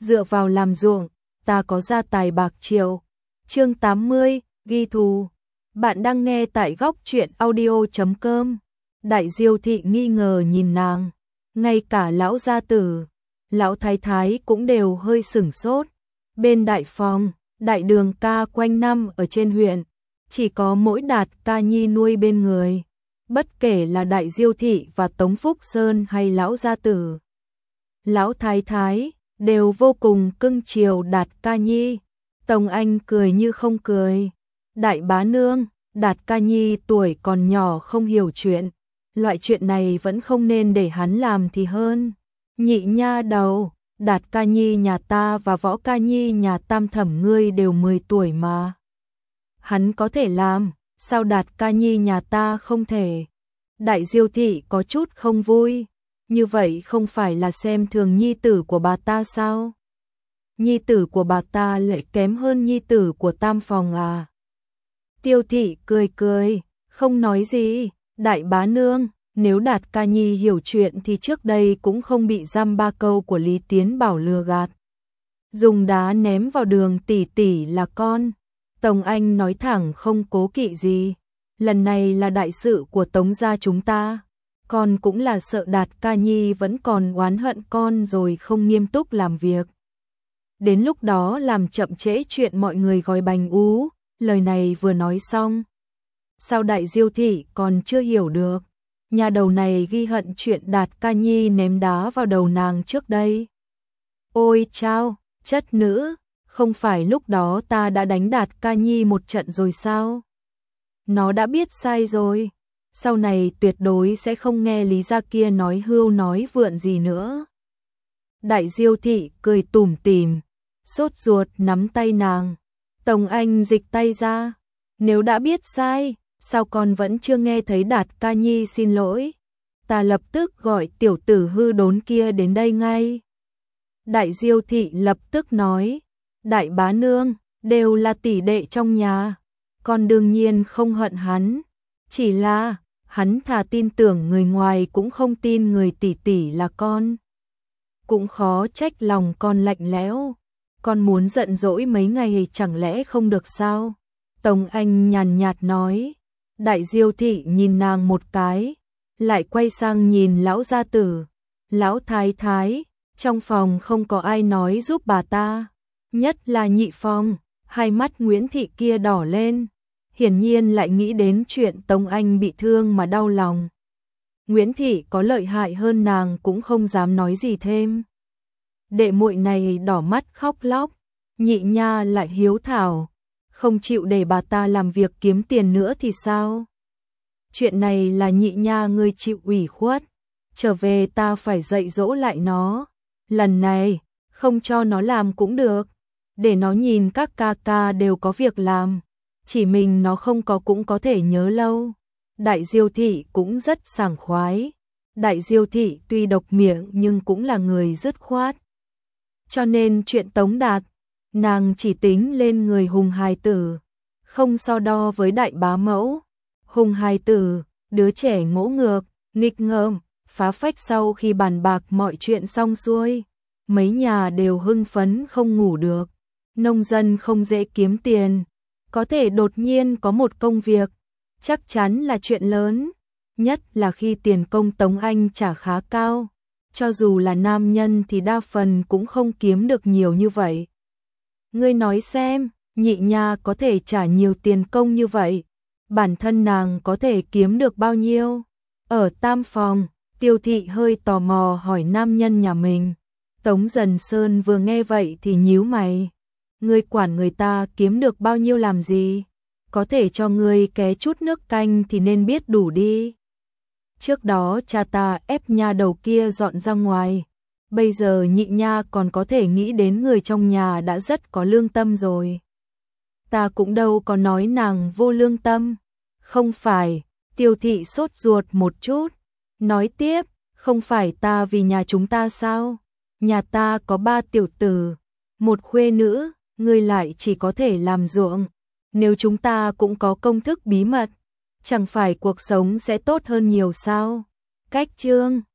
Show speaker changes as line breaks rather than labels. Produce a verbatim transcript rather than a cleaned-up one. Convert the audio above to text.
dựa vào làm ruộng, ta có gia tài bạc triệu. Chương tám mươi, ghi thù. Bạn đang nghe tại góc truyện audio chấm com. Đại Diêu thị nghi ngờ nhìn nàng, ngay cả lão gia tử, lão thái thái cũng đều hơi sửng sốt. Bên đại phòng, đại đường ca quanh năm ở trên huyện, chỉ có mỗi Đạt ca nhi nuôi bên người. Bất kể là đại Diêu thị và Tống Phúc Sơn hay lão gia tử, lão thái thái đều vô cùng cưng chiều Đạt ca nhi. Tống Anh cười như không cười. Đại bá nương, Đạt ca nhi tuổi còn nhỏ không hiểu chuyện, loại chuyện này vẫn không nên để hắn làm thì hơn. Nhị nha đầu, Đạt ca nhi nhà ta và Võ ca nhi nhà tam thẩm ngươi đều mười tuổi mà. Hắn có thể làm, sao Đạt ca nhi nhà ta không thể? Đại Diêu thị có chút không vui, như vậy không phải là xem thường nhi tử của bà ta sao? Nhi tử của bà ta lại kém hơn nhi tử của tam phòng à? Tiêu thị cười cười, không nói gì. Đại bá nương, nếu Đạt ca nhi hiểu chuyện thì trước đây cũng không bị dăm ba câu của Lý Tiến Bảo lừa gạt. Dùng đá ném vào đường tỷ tỷ là con. Tống Anh nói thẳng không cố kỵ gì. Lần này là đại sự của Tống gia chúng ta. Con cũng là sợ Đạt ca nhi vẫn còn oán hận con rồi không nghiêm túc làm việc. Đến lúc đó làm chậm trễ chuyện mọi người gói bánh ú. Lời này vừa nói xong, sao đại Diêu thị còn chưa hiểu được? Nhà đầu này ghi hận chuyện Đạt ca nhi ném đá vào đầu nàng trước đây. Ôi chao, chất nữ, không phải lúc đó ta đã đánh Đạt ca nhi một trận rồi sao? Nó đã biết sai rồi, sau này tuyệt đối sẽ không nghe Lý gia kia nói hưu nói vượn gì nữa. Đại Diêu thị cười tủm tỉm, sốt ruột nắm tay nàng. Tống Anh dịch tay ra, nếu đã biết sai, sao con vẫn chưa nghe thấy Đạt ca nhi xin lỗi? Ta lập tức gọi tiểu tử hư đốn kia đến đây ngay. Đại Diêu thị lập tức nói, đại bá nương, đều là tỷ đệ trong nhà, con đương nhiên không hận hắn, chỉ là hắn thà tin tưởng người ngoài cũng không tin người tỷ tỷ là con. Cũng khó trách lòng con lạnh lẽo. Con muốn giận dỗi mấy ngày chẳng lẽ không được sao? Tống Anh nhàn nhạt nói. Đại Diêu thị nhìn nàng một cái, lại quay sang nhìn lão gia tử, lão thái thái. Trong phòng không có ai nói giúp bà ta, nhất là nhị phòng. Hai mắt Nguyễn thị kia đỏ lên, hiển nhiên lại nghĩ đến chuyện Tống Anh bị thương mà đau lòng. Nguyễn thị có lợi hại hơn nàng cũng không dám nói gì thêm. Đệ muội này đỏ mắt khóc lóc, nhị nha lại hiếu thảo, không chịu để bà ta làm việc kiếm tiền nữa thì sao? Chuyện này là nhị nha ngươi chịu ủy khuất, trở về ta phải dạy dỗ lại nó. Lần này, không cho nó làm cũng được, để nó nhìn các ca ca đều có việc làm, chỉ mình nó không có cũng có thể nhớ lâu. Đại Diêu thị cũng rất sảng khoái. Đại Diêu thị tuy độc miệng nhưng cũng là người dứt khoát. Cho nên chuyện Tống Đạt, nàng chỉ tính lên người Hùng hài tử, không so đo với đại bá mẫu. Hùng hài tử, đứa trẻ ngỗ ngược, nghịch ngợm, phá phách. Sau khi bàn bạc mọi chuyện xong xuôi, mấy nhà đều hưng phấn không ngủ được. Nông dân không dễ kiếm tiền, có thể đột nhiên có một công việc, chắc chắn là chuyện lớn, nhất là khi tiền công Tống Anh trả khá cao. Cho dù là nam nhân thì đa phần cũng không kiếm được nhiều như vậy. Ngươi nói xem, nhị nha có thể trả nhiều tiền công như vậy, bản thân nàng có thể kiếm được bao nhiêu? Ở tam phòng, Tiêu thị hơi tò mò hỏi nam nhân nhà mình. Tống Dần Sơn vừa nghe vậy thì nhíu mày. Ngươi quản người ta kiếm được bao nhiêu làm gì? Có thể cho ngươi ké chút nước canh thì nên biết đủ đi. Trước đó cha ta ép nha đầu kia dọn ra ngoài, bây giờ nhị nha còn có thể nghĩ đến người trong nhà đã rất có lương tâm rồi. Ta cũng đâu có nói nàng vô lương tâm. Không phải. Tiêu thị sốt ruột một chút, nói tiếp, không phải ta vì nhà chúng ta sao? Nhà ta có ba tiểu tử, một khuê nữ, ngươi lại chỉ có thể làm ruộng. Nếu chúng ta cũng có công thức bí mật, chẳng phải cuộc sống sẽ tốt hơn nhiều sao? Cách chương